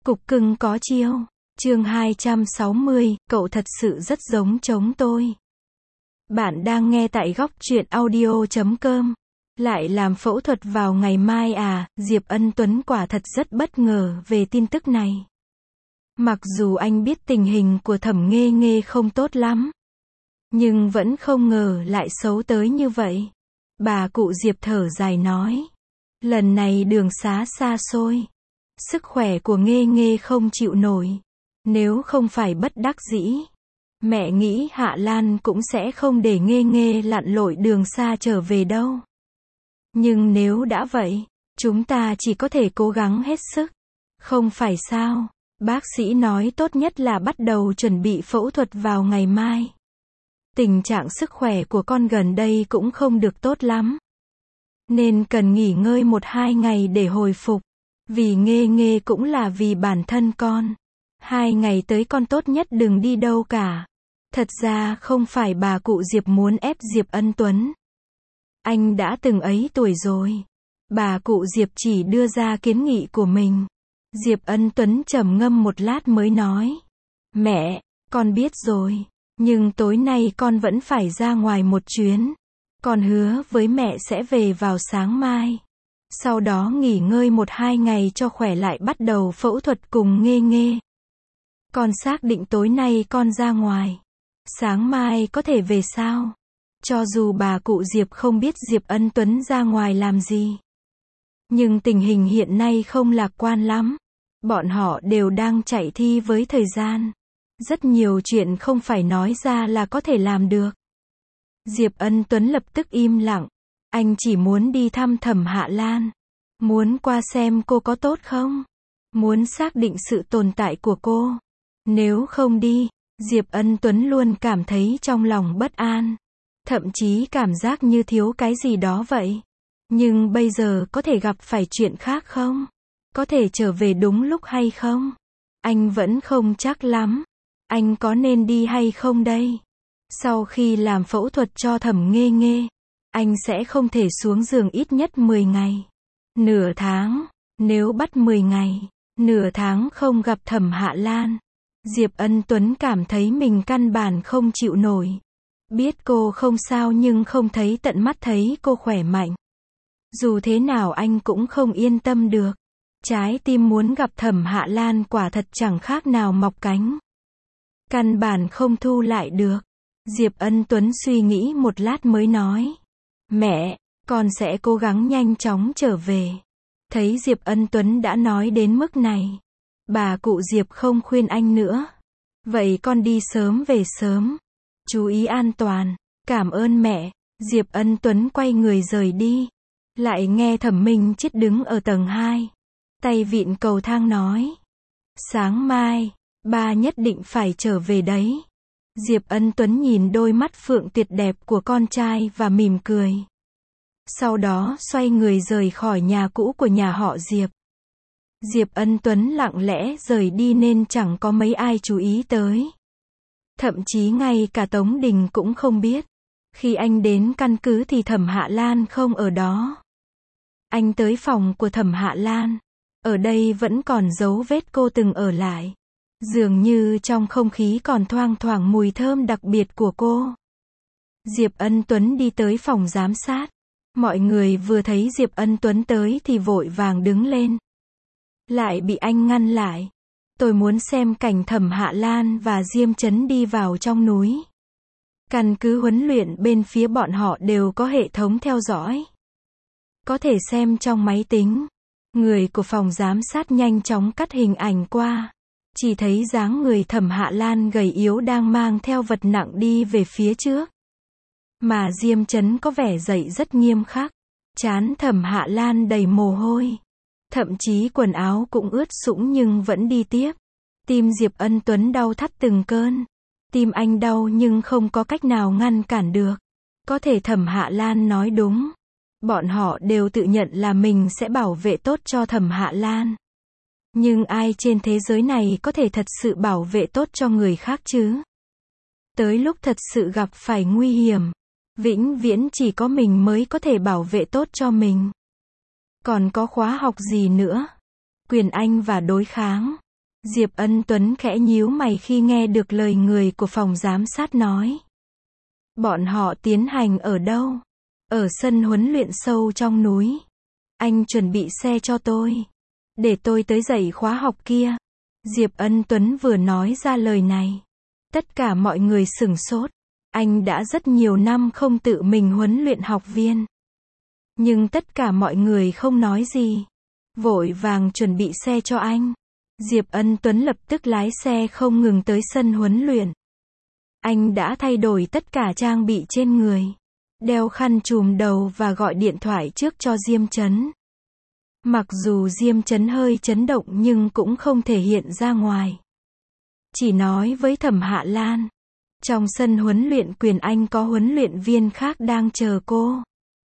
Cục cưng có chiêu. Chương 260, cậu thật sự rất giống chống tôi. Bạn đang nghe tại góc truyện audio.com. Lại làm phẫu thuật vào ngày mai à? Diệp Ân Tuấn quả thật rất bất ngờ về tin tức này. Mặc dù anh biết tình hình của Thẩm Nghê Nghê không tốt lắm, nhưng vẫn không ngờ lại xấu tới như vậy. Bà cụ Diệp thở dài nói. Lần này đường xá xa xôi. Sức khỏe của Nghê Nghê không chịu nổi. Nếu không phải bất đắc dĩ, mẹ nghĩ Hạ Lan cũng sẽ không để Nghê Nghê lặn lội đường xa trở về đâu. Nhưng nếu đã vậy, chúng ta chỉ có thể cố gắng hết sức. Không phải sao? Bác sĩ nói tốt nhất là bắt đầu chuẩn bị phẫu thuật vào ngày mai. Tình trạng sức khỏe của con gần đây cũng không được tốt lắm, nên cần nghỉ ngơi 1-2 ngày để hồi phục. Vì Nghê Nghê cũng là vì bản thân con. 2 ngày tới con tốt nhất đừng đi đâu cả. Thật ra không phải bà cụ Diệp muốn ép Diệp Ân Tuấn. Anh đã từng ấy tuổi rồi. Bà cụ Diệp chỉ đưa ra kiến nghị của mình. Diệp Ân Tuấn trầm ngâm một lát mới nói. Mẹ, con biết rồi. Nhưng tối nay con vẫn phải ra ngoài một chuyến. Con hứa với mẹ sẽ về vào sáng mai. Sau đó nghỉ ngơi 1-2 ngày cho khỏe lại bắt đầu phẫu thuật cùng Nghê Nghê. Con xác định tối nay con ra ngoài. Sáng mai có thể về sao? Cho dù bà cụ Diệp không biết Diệp Ân Tuấn ra ngoài làm gì, nhưng tình hình hiện nay không lạc quan lắm. Bọn họ đều đang chạy thi với thời gian. Rất nhiều chuyện không phải nói ra là có thể làm được. Diệp Ân Tuấn lập tức im lặng. Anh chỉ muốn đi thăm Thẩm Hạ Lan. Muốn qua xem cô có tốt không? Muốn xác định sự tồn tại của cô. Nếu không đi, Diệp Ân Tuấn luôn cảm thấy trong lòng bất an. Thậm chí cảm giác như thiếu cái gì đó vậy. Nhưng bây giờ có thể gặp phải chuyện khác không? Có thể trở về đúng lúc hay không? Anh vẫn không chắc lắm. Anh có nên đi hay không đây? Sau khi làm phẫu thuật cho Thẩm Nghê Nghê, anh sẽ không thể xuống giường ít nhất 10 ngày. Nửa tháng. Nếu bắt 10 ngày, nửa tháng không gặp Thẩm Hạ Lan, Diệp Ân Tuấn cảm thấy mình căn bản không chịu nổi. Biết cô không sao nhưng không thấy tận mắt thấy cô khỏe mạnh. Dù thế nào anh cũng không yên tâm được. Trái tim muốn gặp Thẩm Hạ Lan quả thật chẳng khác nào mọc cánh. Căn bản không thu lại được. Diệp Ân Tuấn suy nghĩ một lát mới nói. Mẹ, con sẽ cố gắng nhanh chóng trở về. Thấy Diệp Ân Tuấn đã nói đến mức này, bà cụ Diệp không khuyên anh nữa. Vậy con đi sớm về sớm. Chú ý an toàn. Cảm ơn mẹ. Diệp Ân Tuấn quay người rời đi. Lại nghe Thẩm Minh Chết đứng ở tầng 2. Tay vịn cầu thang nói. Sáng mai, ba nhất định phải trở về đấy. Diệp Ân Tuấn nhìn đôi mắt phượng tuyệt đẹp của con trai và mỉm cười. Sau đó xoay người rời khỏi nhà cũ của nhà họ Diệp. Diệp Ân Tuấn lặng lẽ rời đi nên chẳng có mấy ai chú ý tới. Thậm chí ngay cả Tống Đình cũng không biết. Khi anh đến căn cứ thì Thẩm Hạ Lan không ở đó. Anh tới phòng của Thẩm Hạ Lan. Ở đây vẫn còn dấu vết cô từng ở lại. Dường như trong không khí còn thoang thoảng mùi thơm đặc biệt của cô. Diệp Ân Tuấn đi tới phòng giám sát. Mọi người vừa thấy Diệp Ân Tuấn tới thì vội vàng đứng lên. Lại bị anh ngăn lại. Tôi muốn xem cảnh Thẩm Hạ Lan và Diêm Chấn đi vào trong núi. Căn cứ huấn luyện bên phía bọn họ đều có hệ thống theo dõi. Có thể xem trong máy tính. Người của phòng giám sát nhanh chóng cắt hình ảnh qua. Chỉ thấy dáng người Thẩm Hạ Lan gầy yếu đang mang theo vật nặng đi về phía trước. Mà Diêm Chấn có vẻ dậy rất nghiêm khắc. Trán Thẩm Hạ Lan đầy mồ hôi. Thậm chí quần áo cũng ướt sũng nhưng vẫn đi tiếp. Tim Diệp Ân Tuấn đau thắt từng cơn. Tim anh đau nhưng không có cách nào ngăn cản được. Có thể Thẩm Hạ Lan nói đúng. Bọn họ đều tự nhận là mình sẽ bảo vệ tốt cho Thẩm Hạ Lan. Nhưng ai trên thế giới này có thể thật sự bảo vệ tốt cho người khác chứ? Tới lúc thật sự gặp phải nguy hiểm, vĩnh viễn chỉ có mình mới có thể bảo vệ tốt cho mình. Còn có khóa học gì nữa? Quyền Anh và đối kháng. Diệp Ân Tuấn khẽ nhíu mày khi nghe được lời người của phòng giám sát nói. Bọn họ tiến hành ở đâu? Ở sân huấn luyện sâu trong núi. Anh chuẩn bị xe cho tôi. Để tôi tới dạy khóa học kia. Diệp Ân Tuấn vừa nói ra lời này. Tất cả mọi người sửng sốt. Anh đã rất nhiều năm không tự mình huấn luyện học viên. Nhưng tất cả mọi người không nói gì. Vội vàng chuẩn bị xe cho anh. Diệp Ân Tuấn lập tức lái xe không ngừng tới sân huấn luyện. Anh đã thay đổi tất cả trang bị trên người. Đeo khăn trùm đầu và gọi điện thoại trước cho Diêm Chấn. Mặc dù Diêm Chấn hơi chấn động nhưng cũng không thể hiện ra ngoài. Chỉ nói với Thẩm Hạ Lan. Trong sân huấn luyện quyền Anh có huấn luyện viên khác đang chờ cô.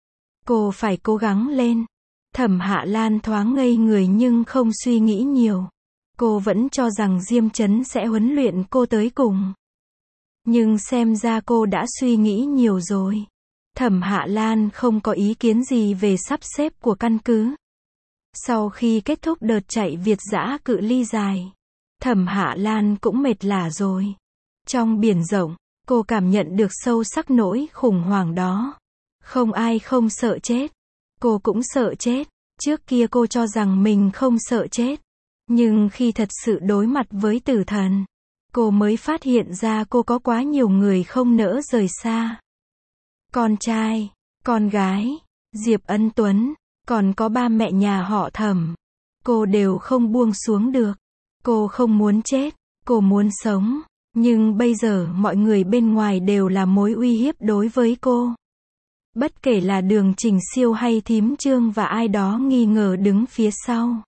Cô phải cố gắng lên. Thẩm Hạ Lan thoáng ngây người nhưng không suy nghĩ nhiều. Cô vẫn cho rằng Diêm Chấn sẽ huấn luyện cô tới cùng. Nhưng xem ra cô đã suy nghĩ nhiều rồi. Thẩm Hạ Lan không có ý kiến gì về sắp xếp của căn cứ. Sau khi kết thúc đợt chạy Việt dã cự ly dài, Thẩm Hạ Lan cũng mệt lả rồi. Trong biển rộng, cô cảm nhận được sâu sắc nỗi khủng hoảng đó. Không ai không sợ chết. Cô cũng sợ chết. Trước kia cô cho rằng mình không sợ chết. Nhưng khi thật sự đối mặt với tử thần, cô mới phát hiện ra cô có quá nhiều người không nỡ rời xa. Con trai, con gái, Diệp Ân Tuấn, còn có ba mẹ nhà họ Thẩm. Cô đều không buông xuống được. Cô không muốn chết, cô muốn sống. Nhưng bây giờ mọi người bên ngoài đều là mối uy hiếp đối với cô. Bất kể là Đường Trình Siêu hay Thím Trương và ai đó nghi ngờ đứng phía sau.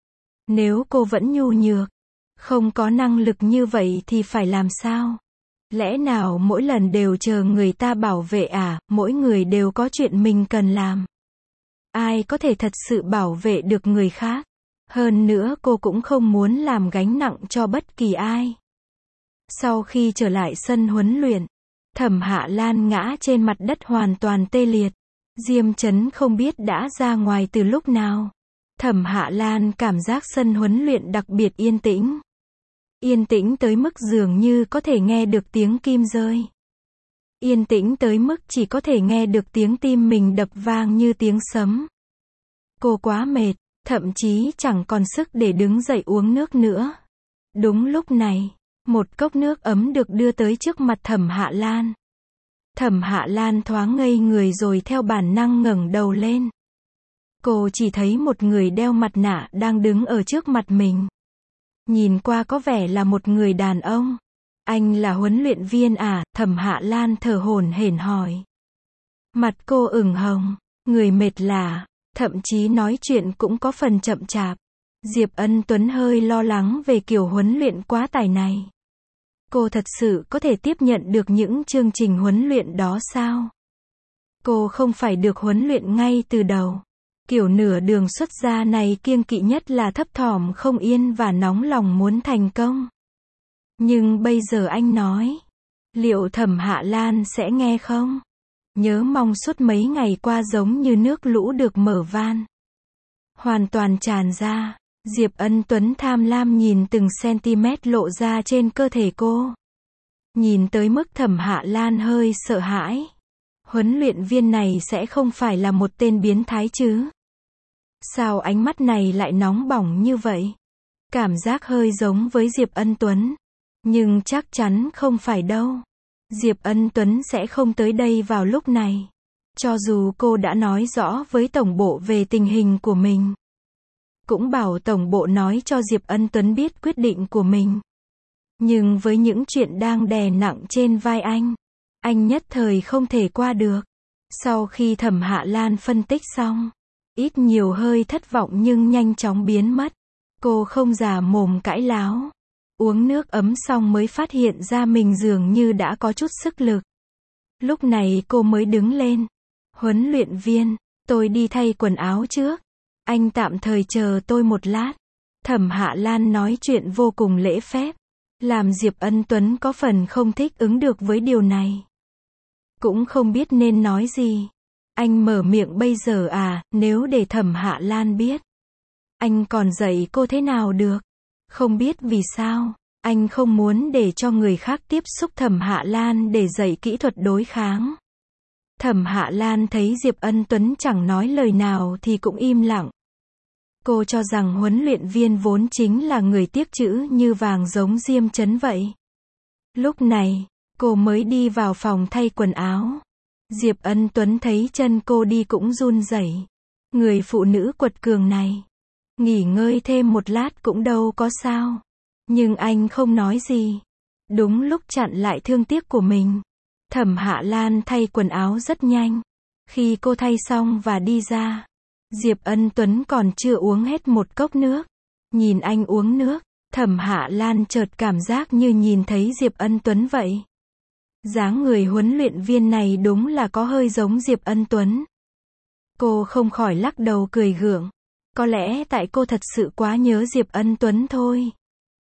Nếu cô vẫn nhu nhược, không có năng lực như vậy thì phải làm sao? Lẽ nào mỗi lần đều chờ người ta bảo vệ à? Mỗi người đều có chuyện mình cần làm. Ai có thể thật sự bảo vệ được người khác? Hơn nữa cô cũng không muốn làm gánh nặng cho bất kỳ ai. Sau khi trở lại sân huấn luyện, Thẩm Hạ Lan ngã trên mặt đất hoàn toàn tê liệt. Diêm Chấn không biết đã ra ngoài từ lúc nào. Thẩm Hạ Lan cảm giác sân huấn luyện đặc biệt yên tĩnh. Yên tĩnh tới mức dường như có thể nghe được tiếng kim rơi. Yên tĩnh tới mức chỉ có thể nghe được tiếng tim mình đập vang như tiếng sấm. Cô quá mệt, thậm chí chẳng còn sức để đứng dậy uống nước nữa. Đúng lúc này, một cốc nước ấm được đưa tới trước mặt Thẩm Hạ Lan. Thẩm Hạ Lan thoáng ngây người rồi theo bản năng ngẩng đầu lên. Cô chỉ thấy một người đeo mặt nạ đang đứng ở trước mặt mình. Nhìn qua có vẻ là một người đàn ông. Anh là huấn luyện viên à? Thẩm Hạ Lan thở hổn hển hỏi. Mặt cô ửng hồng, người mệt lả, thậm chí nói chuyện cũng có phần chậm chạp. Diệp Ân Tuấn hơi lo lắng về kiểu huấn luyện quá tải này. Cô thật sự có thể tiếp nhận được những chương trình huấn luyện đó sao? Cô không phải được huấn luyện ngay từ đầu. Kiểu nửa đường xuất gia này kiêng kỵ nhất là thấp thỏm không yên và nóng lòng muốn thành công. Nhưng bây giờ anh nói, liệu Thẩm Hạ Lan sẽ nghe không? Nhớ mong suốt mấy ngày qua giống như nước lũ được mở van. Hoàn toàn tràn ra. Diệp Ân Tuấn tham lam nhìn từng cm lộ ra trên cơ thể cô. Nhìn tới mức Thẩm Hạ Lan hơi sợ hãi. Huấn luyện viên này sẽ không phải là một tên biến thái chứ? Sao ánh mắt này lại nóng bỏng như vậy? Cảm giác hơi giống với Diệp Ân Tuấn. Nhưng chắc chắn không phải đâu. Diệp Ân Tuấn sẽ không tới đây vào lúc này. Cho dù cô đã nói rõ với tổng bộ về tình hình của mình. Cũng bảo tổng bộ nói cho Diệp Ân Tuấn biết quyết định của mình. Nhưng với những chuyện đang đè nặng trên vai anh nhất thời không thể qua được. Sau khi Thẩm Hạ Lan phân tích xong, ít nhiều hơi thất vọng nhưng nhanh chóng biến mất. Cô không già mồm cãi láo. Uống nước ấm xong mới phát hiện ra mình dường như đã có chút sức lực. Lúc này cô mới đứng lên. Huấn luyện viên, tôi đi thay quần áo trước. Anh tạm thời chờ tôi một lát. Thẩm Hạ Lan nói chuyện vô cùng lễ phép. Làm Diệp Ân Tuấn có phần không thích ứng được với điều này. Cũng không biết nên nói gì. Anh mở miệng bây giờ à, nếu để Thẩm Hạ Lan biết. Anh còn dạy cô thế nào được? Không biết vì sao, anh không muốn để cho người khác tiếp xúc Thẩm Hạ Lan để dạy kỹ thuật đối kháng. Thẩm Hạ Lan thấy Diệp Ân Tuấn chẳng nói lời nào thì cũng im lặng. Cô cho rằng huấn luyện viên vốn chính là người tiếc chữ như vàng giống Diêm Chấn vậy. Lúc này, cô mới đi vào phòng thay quần áo. Diệp Ân Tuấn thấy chân cô đi cũng run rẩy. Người phụ nữ quật cường này, nghỉ ngơi thêm một lát cũng đâu có sao. Nhưng anh không nói gì. Đúng lúc chặn lại thương tiếc của mình. Thẩm Hạ Lan thay quần áo rất nhanh. Khi cô thay xong và đi ra, Diệp Ân Tuấn còn chưa uống hết một cốc nước. Nhìn anh uống nước, Thẩm Hạ Lan chợt cảm giác như nhìn thấy Diệp Ân Tuấn vậy. Dáng người huấn luyện viên này đúng là có hơi giống Diệp Ân Tuấn. Cô không khỏi lắc đầu cười gượng. Có lẽ tại cô thật sự quá nhớ Diệp Ân Tuấn thôi.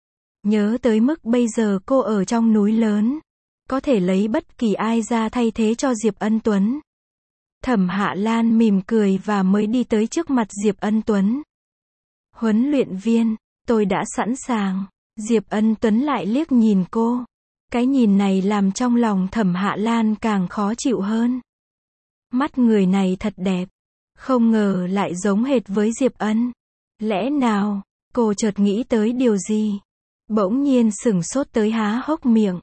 Nhớ tới mức bây giờ cô ở trong núi lớn, có thể lấy bất kỳ ai ra thay thế cho Diệp Ân Tuấn. Thẩm Hạ Lan mỉm cười và mới đi tới trước mặt Diệp Ân Tuấn. Huấn luyện viên, tôi đã sẵn sàng. Diệp Ân Tuấn lại liếc nhìn cô. Cái nhìn này làm trong lòng Thẩm Hạ Lan càng khó chịu hơn. Mắt người này thật đẹp. Không ngờ lại giống hệt với Diệp Ân. Lẽ nào, cô chợt nghĩ tới điều gì? Bỗng nhiên sửng sốt tới há hốc miệng.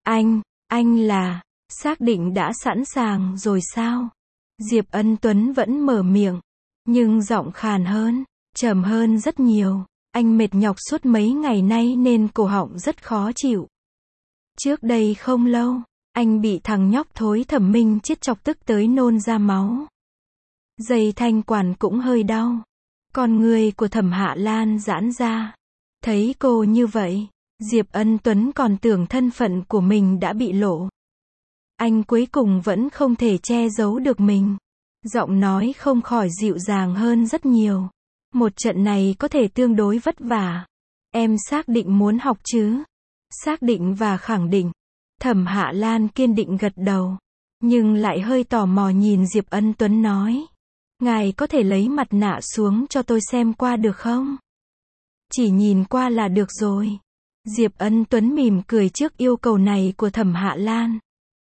Anh là, xác định đã sẵn sàng rồi sao? Diệp Ân Tuấn vẫn mở miệng, nhưng giọng khàn hơn, trầm hơn rất nhiều. Anh mệt nhọc suốt mấy ngày nay nên cổ họng rất khó chịu. Trước đây không lâu, anh bị thằng nhóc thối Thẩm Minh Chiết chọc tức tới nôn ra máu. Dây thanh quản cũng hơi đau. Con người của Thẩm Hạ Lan giãn ra. Thấy cô như vậy, Diệp Ân Tuấn còn tưởng thân phận của mình đã bị lộ. Anh cuối cùng vẫn không thể che giấu được mình. Giọng nói không khỏi dịu dàng hơn rất nhiều. Một trận này có thể tương đối vất vả. Em xác định muốn học chứ? Xác định và khẳng định. Thẩm Hạ Lan kiên định gật đầu. Nhưng lại hơi tò mò nhìn Diệp Ân Tuấn nói. Ngài có thể lấy mặt nạ xuống cho tôi xem qua được không? Chỉ nhìn qua là được rồi. Diệp Ân Tuấn mỉm cười trước yêu cầu này của Thẩm Hạ Lan.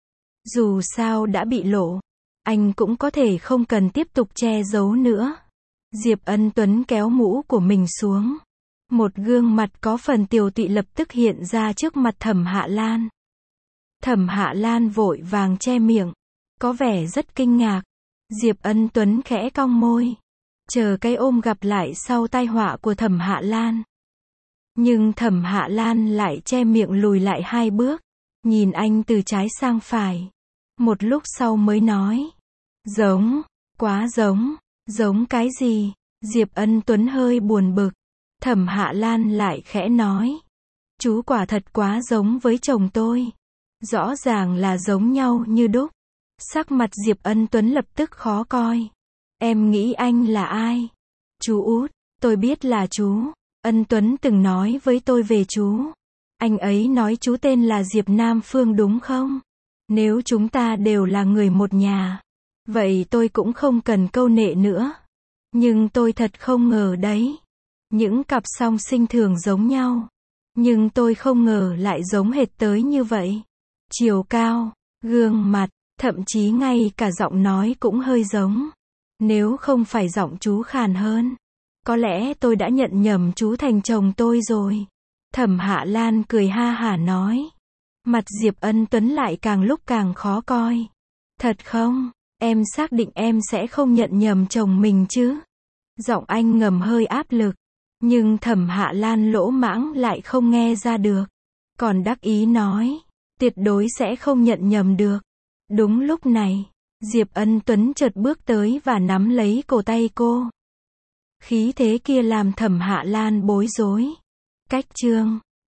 Dù sao đã bị lộ, anh cũng có thể không cần tiếp tục che giấu nữa. Diệp Ân Tuấn kéo mũ của mình xuống. Một gương mặt có phần tiều tụy lập tức hiện ra trước mặt Thẩm Hạ Lan. Thẩm Hạ Lan vội vàng che miệng, có vẻ rất kinh ngạc. Diệp Ân Tuấn khẽ cong môi, chờ cái ôm gặp lại sau tai họa của Thẩm Hạ Lan. Nhưng Thẩm Hạ Lan lại che miệng lùi lại 2 bước, nhìn anh từ trái sang phải. Một lúc sau mới nói, giống, quá giống. Giống cái gì? Diệp Ân Tuấn hơi buồn bực. Thẩm Hạ Lan lại khẽ nói, chú quả thật quá giống với chồng tôi. Rõ ràng là giống nhau như đúc. Sắc mặt Diệp Ân Tuấn lập tức khó coi. Em nghĩ anh là ai? Chú út, tôi biết là chú. Ân Tuấn từng nói với tôi về chú. Anh ấy nói chú tên là Diệp Nam Phương đúng không? Nếu chúng ta đều là người một nhà, vậy tôi cũng không cần câu nệ nữa. Nhưng tôi thật không ngờ đấy. Những cặp song sinh thường giống nhau. Nhưng tôi không ngờ lại giống hệt tới như vậy. Chiều cao, gương mặt, thậm chí ngay cả giọng nói cũng hơi giống. Nếu không phải giọng chú khàn hơn, có lẽ tôi đã nhận nhầm chú thành chồng tôi rồi. Thẩm Hạ Lan cười ha hả nói. Mặt Diệp Ân Tuấn lại càng lúc càng khó coi. Thật không? Em xác định em sẽ không nhận nhầm chồng mình chứ? Giọng anh ngầm hơi áp lực. Nhưng Thẩm Hạ Lan lỗ mãng lại không nghe ra được. Còn đắc ý nói. Tuyệt đối sẽ không nhận nhầm được. Đúng lúc này, Diệp Ân Tuấn chợt bước tới và nắm lấy cổ tay cô. Khí thế kia làm Thẩm Hạ Lan bối rối. Cách chương